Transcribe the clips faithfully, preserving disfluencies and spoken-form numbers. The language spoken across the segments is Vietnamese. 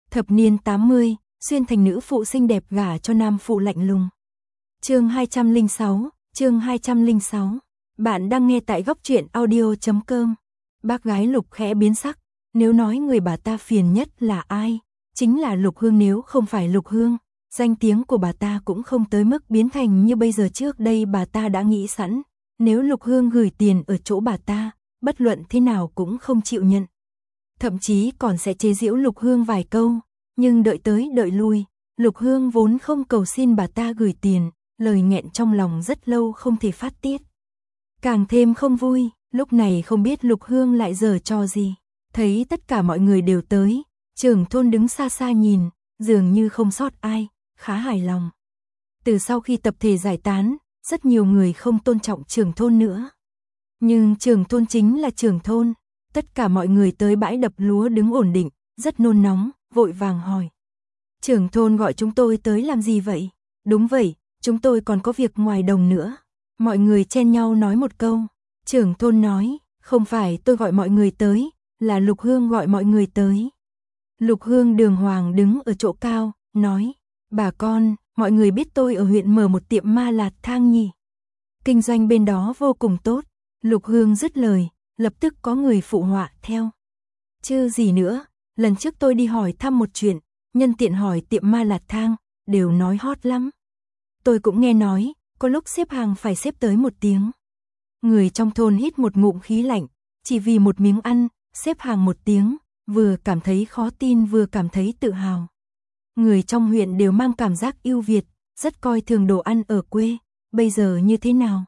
Thập niên tám mươi, xuyên thành nữ phụ xinh đẹp gả cho nam phụ lạnh lùng. Chương hai trăm lẻ sáu, chương hai trăm lẻ sáu. Bạn đang nghe tại góc truyện audio chấm com. Bác gái Lục khẽ biến sắc, nếu nói người bà ta phiền nhất là ai, chính là Lục Hương. Nếu không phải Lục Hương, danh tiếng của bà ta cũng không tới mức biến thành như bây giờ. Trước đây bà ta đã nghĩ sẵn, nếu Lục Hương gửi tiền ở chỗ bà ta, bất luận thế nào cũng không chịu nhận. Thậm chí còn sẽ chế giễu Lục Hương vài câu, nhưng đợi tới đợi lui, Lục Hương vốn không cầu xin bà ta gửi tiền, lời nghẹn trong lòng rất lâu không thể phát tiết. Càng thêm không vui, lúc này không biết Lục Hương lại giở trò gì. Thấy tất cả mọi người đều tới, trưởng thôn đứng xa xa nhìn, dường như không sót ai, khá hài lòng. Từ sau khi tập thể giải tán, rất nhiều người không tôn trọng trưởng thôn nữa. Nhưng trưởng thôn chính là trưởng thôn, tất cả mọi người tới bãi đập lúa đứng ổn định, rất nôn nóng, vội vàng hỏi. Trưởng thôn gọi chúng tôi tới làm gì vậy? Đúng vậy, chúng tôi còn có việc ngoài đồng nữa. Mọi người chen nhau nói một câu. Trưởng thôn nói, không phải tôi gọi mọi người tới, là Lục Hương gọi mọi người tới. Lục Hương đường hoàng đứng ở chỗ cao, nói, bà con, mọi người biết tôi ở huyện mở một tiệm ma lạt thang nhỉ? Kinh doanh bên đó vô cùng tốt. Lục Hương dứt lời, lập tức có người phụ họa theo. Chứ gì nữa, lần trước tôi đi hỏi thăm một chuyện, nhân tiện hỏi tiệm ma lạt thang, đều nói hot lắm. Tôi cũng nghe nói, có lúc xếp hàng phải xếp tới một tiếng. Người trong thôn hít một ngụm khí lạnh, chỉ vì một miếng ăn, xếp hàng một tiếng, vừa cảm thấy khó tin vừa cảm thấy tự hào. Người trong huyện đều mang cảm giác ưu việt, rất coi thường đồ ăn ở quê, bây giờ như thế nào?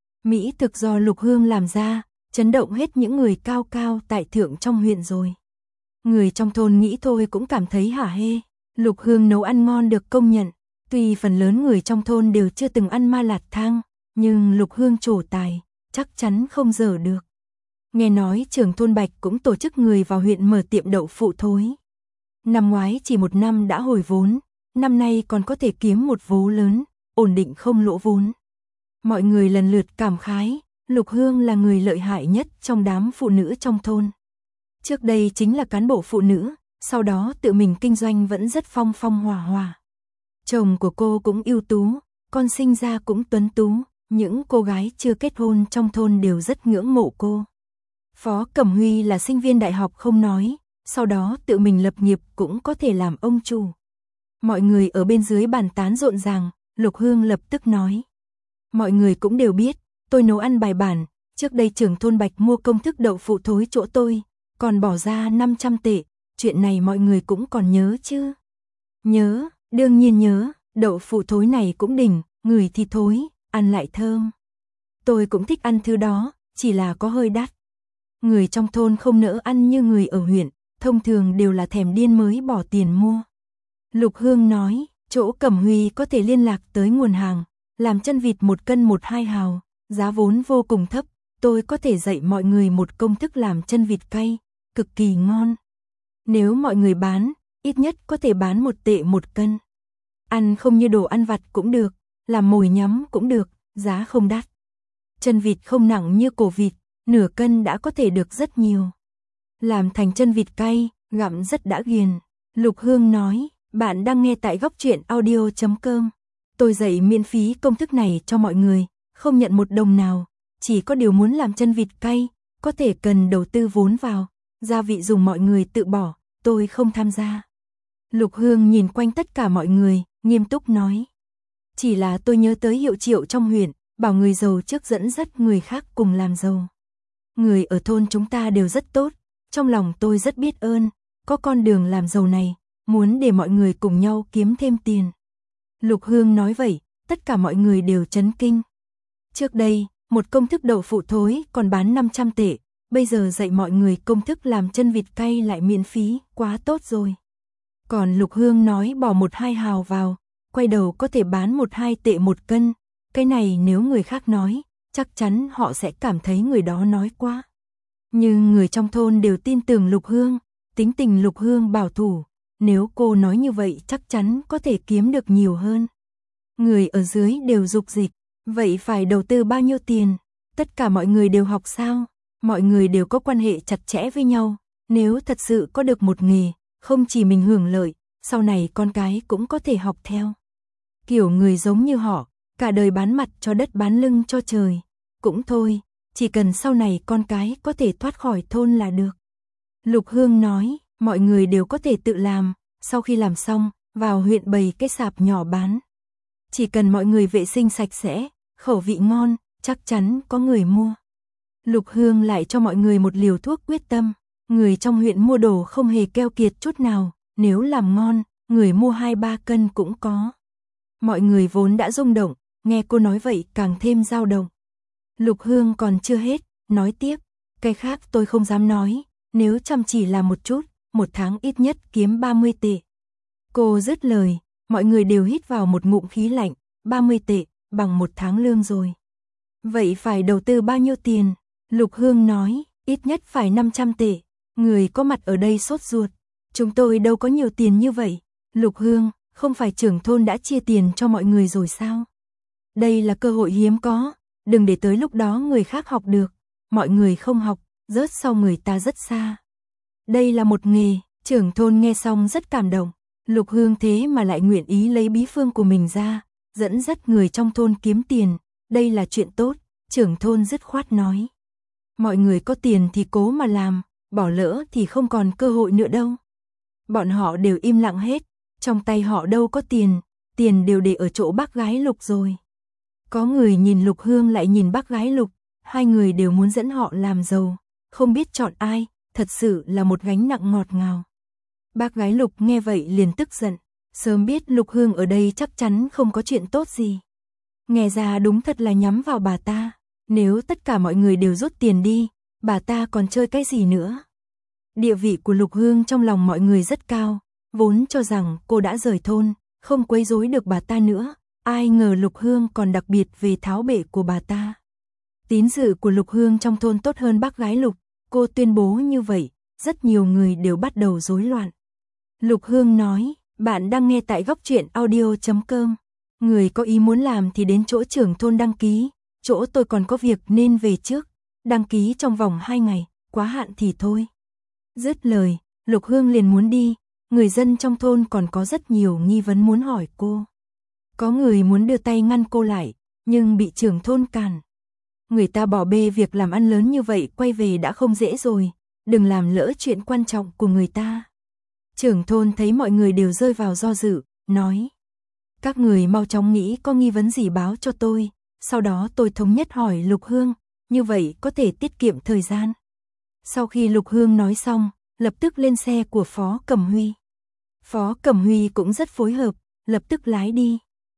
Mỹ thực do Lục Hương làm ra, chấn động hết những người cao cao tại thượng trong huyện rồi. Người trong thôn nghĩ thôi cũng cảm thấy hả hê. Lục Hương nấu ăn ngon được công nhận, tuy phần lớn người trong thôn đều chưa từng ăn ma lạt thang, nhưng Lục Hương trổ tài, chắc chắn không dở được. Nghe nói trưởng thôn Bạch cũng tổ chức người vào huyện mở tiệm đậu phụ thối. Năm ngoái chỉ một năm đã hồi vốn, năm nay còn có thể kiếm một vố lớn, ổn định không lỗ vốn. Mọi người lần lượt cảm khái, Lục Hương là người lợi hại nhất trong đám phụ nữ trong thôn. Trước đây chính là cán bộ phụ nữ, sau đó tự mình kinh doanh vẫn rất phong phong hòa hòa. Chồng của cô cũng ưu tú, con sinh ra cũng tuấn tú, những cô gái chưa kết hôn trong thôn đều rất ngưỡng mộ cô. Phó Cẩm Huy là sinh viên đại học không nói, sau đó tự mình lập nghiệp cũng có thể làm ông chủ. Mọi người ở bên dưới bàn tán rộn ràng, Lục Hương lập tức nói. Mọi người cũng đều biết, tôi nấu ăn bài bản, trước đây trưởng thôn Bạch mua công thức đậu phụ thối chỗ tôi, còn bỏ ra năm trăm tệ, chuyện này mọi người cũng còn nhớ chứ? Nhớ, đương nhiên nhớ, đậu phụ thối này cũng đỉnh, ngửi thì thối, ăn lại thơm. Tôi cũng thích ăn thứ đó, chỉ là có hơi đắt. Người trong thôn không nỡ ăn như người ở huyện, thông thường đều là thèm điên mới bỏ tiền mua. Lục Hương nói, chỗ Cẩm Huy có thể liên lạc tới nguồn hàng, làm chân vịt một cân một hai hào, giá vốn vô cùng thấp, tôi có thể dạy mọi người một công thức làm chân vịt cay, cực kỳ ngon. Nếu mọi người bán, ít nhất có thể bán một tệ một cân. Ăn không như đồ ăn vặt cũng được, làm mồi nhắm cũng được, giá không đắt. Chân vịt không nặng như cổ vịt, nửa cân đã có thể được rất nhiều. Làm thành chân vịt cay, gặm rất đã ghiền. Lục Hương nói, bạn đang nghe tại góc truyện audio chấm com. Tôi dạy miễn phí công thức này cho mọi người, không nhận một đồng nào, chỉ có điều muốn làm chân vịt cay, có thể cần đầu tư vốn vào, gia vị dùng mọi người tự bỏ, tôi không tham gia. Lục Hương nhìn quanh tất cả mọi người, nghiêm túc nói. Chỉ là tôi nhớ tới hiệu triệu trong huyện, bảo người giàu trước dẫn dắt người khác cùng làm giàu. Người ở thôn chúng ta đều rất tốt, trong lòng tôi rất biết ơn, có con đường làm giàu này, muốn để mọi người cùng nhau kiếm thêm tiền. Lục Hương nói vậy, tất cả mọi người đều chấn kinh. Trước đây, một công thức đậu phụ thối còn bán năm trăm tệ, bây giờ dạy mọi người công thức làm chân vịt cay lại miễn phí, quá tốt rồi. Còn Lục Hương nói bỏ một hai hào vào, quay đầu có thể bán một hai tệ một cân, cái này nếu người khác nói, chắc chắn họ sẽ cảm thấy người đó nói quá. Nhưng người trong thôn đều tin tưởng Lục Hương, tính tình Lục Hương bảo thủ, nếu cô nói như vậy chắc chắn có thể kiếm được nhiều hơn. Người ở dưới đều dục dịch, vậy phải đầu tư bao nhiêu tiền? Tất cả mọi người đều học sao? Mọi người đều có quan hệ chặt chẽ với nhau, nếu thật sự có được một nghề, không chỉ mình hưởng lợi, sau này con cái cũng có thể học theo. Kiểu người giống như họ, cả đời bán mặt cho đất bán lưng cho trời. Cũng thôi, chỉ cần sau này con cái có thể thoát khỏi thôn là được. Lục Hương nói, mọi người đều có thể tự làm, sau khi làm xong, vào huyện bày cái sạp nhỏ bán. Chỉ cần mọi người vệ sinh sạch sẽ, khẩu vị ngon, chắc chắn có người mua. Lục Hương lại cho mọi người một liều thuốc quyết tâm, người trong huyện mua đồ không hề keo kiệt chút nào, nếu làm ngon, người mua hai ba cân cũng có. Mọi người vốn đã rung động, nghe cô nói vậy càng thêm dao động. Lục Hương còn chưa hết, nói tiếp, cái khác tôi không dám nói, nếu chăm chỉ làm một chút, một tháng ít nhất kiếm ba mươi tệ. Cô dứt lời, mọi người đều hít vào một ngụm khí lạnh, ba mươi tệ, bằng một tháng lương rồi. Vậy phải đầu tư bao nhiêu tiền? Lục Hương nói, ít nhất phải năm trăm tệ. Người có mặt ở đây sốt ruột. Chúng tôi đâu có nhiều tiền như vậy. Lục Hương, không phải trưởng thôn đã chia tiền cho mọi người rồi sao? Đây là cơ hội hiếm có, đừng để tới lúc đó người khác học được. Mọi người không học, rớt sau người ta rất xa. Đây là một nghề, trưởng thôn nghe xong rất cảm động. Lục Hương thế mà lại nguyện ý lấy bí phương của mình ra, dẫn dắt người trong thôn kiếm tiền. Đây là chuyện tốt, trưởng thôn dứt khoát nói. Mọi người có tiền thì cố mà làm, bỏ lỡ thì không còn cơ hội nữa đâu. Bọn họ đều im lặng hết, trong tay họ đâu có tiền, tiền đều để ở chỗ bác gái Lục rồi. Có người nhìn Lục Hương lại nhìn bác gái Lục, hai người đều muốn dẫn họ làm giàu, không biết chọn ai, thật sự là một gánh nặng ngọt ngào. Bác gái Lục nghe vậy liền tức giận, sớm biết Lục Hương ở đây chắc chắn không có chuyện tốt gì. Nghe ra đúng thật là nhắm vào bà ta, nếu tất cả mọi người đều rút tiền đi, bà ta còn chơi cái gì nữa. Địa vị của Lục Hương trong lòng mọi người rất cao, vốn cho rằng cô đã rời thôn, không quấy rối được bà ta nữa, ai ngờ Lục Hương còn đặc biệt về tháo bể của bà ta. Tín dự của Lục Hương trong thôn tốt hơn bác gái Lục, cô tuyên bố như vậy, rất nhiều người đều bắt đầu rối loạn. Lục Hương nói, bạn đang nghe tại góc truyện audio chấm com. Người có ý muốn làm thì đến chỗ trưởng thôn đăng ký, chỗ tôi còn có việc nên về trước, đăng ký trong vòng hai ngày, quá hạn thì thôi. Dứt lời, Lục Hương liền muốn đi, người dân trong thôn còn có rất nhiều nghi vấn muốn hỏi cô. Có người muốn đưa tay ngăn cô lại, nhưng bị trưởng thôn cản. Người ta bỏ bê việc làm ăn lớn như vậy quay về đã không dễ rồi, đừng làm lỡ chuyện quan trọng của người ta. Trưởng thôn thấy mọi người đều rơi vào do dự, nói. Các người mau chóng nghĩ có nghi vấn gì báo cho tôi, sau đó tôi thống nhất hỏi Lục Hương, như vậy có thể tiết kiệm thời gian. Sau khi Lục Hương nói xong, lập tức lên xe của Phó Cẩm Huy. Phó Cẩm Huy cũng rất phối hợp, lập tức lái đi.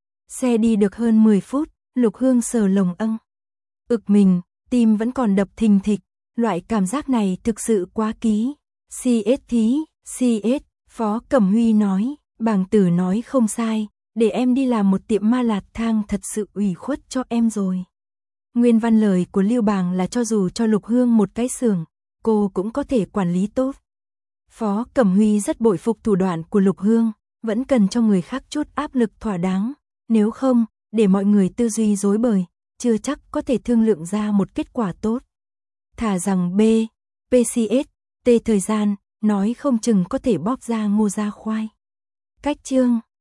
Xe đi được hơn mười phút, Lục Hương sờ lồng âng. Ực mình, tim vẫn còn đập thình thịch, loại cảm giác này thực sự quá ký. xê ét thí, xê ét, Phó Cẩm Huy nói, bàng tử nói không sai, để em đi làm một tiệm ma lạt thang thật sự ủy khuất cho em rồi. Nguyên văn lời của Lưu Bàng là cho dù cho Lục Hương một cái xưởng, cô cũng có thể quản lý tốt. Phó Cẩm Huy rất bội phục thủ đoạn của Lục Hương, vẫn cần cho người khác chút áp lực thỏa đáng, nếu không, để mọi người tư duy rối bời, chưa chắc có thể thương lượng ra một kết quả tốt. Thà rằng B, pê xê ét, T thời gian, nói không chừng có thể bóp ra ngô ra khoai. Cách chương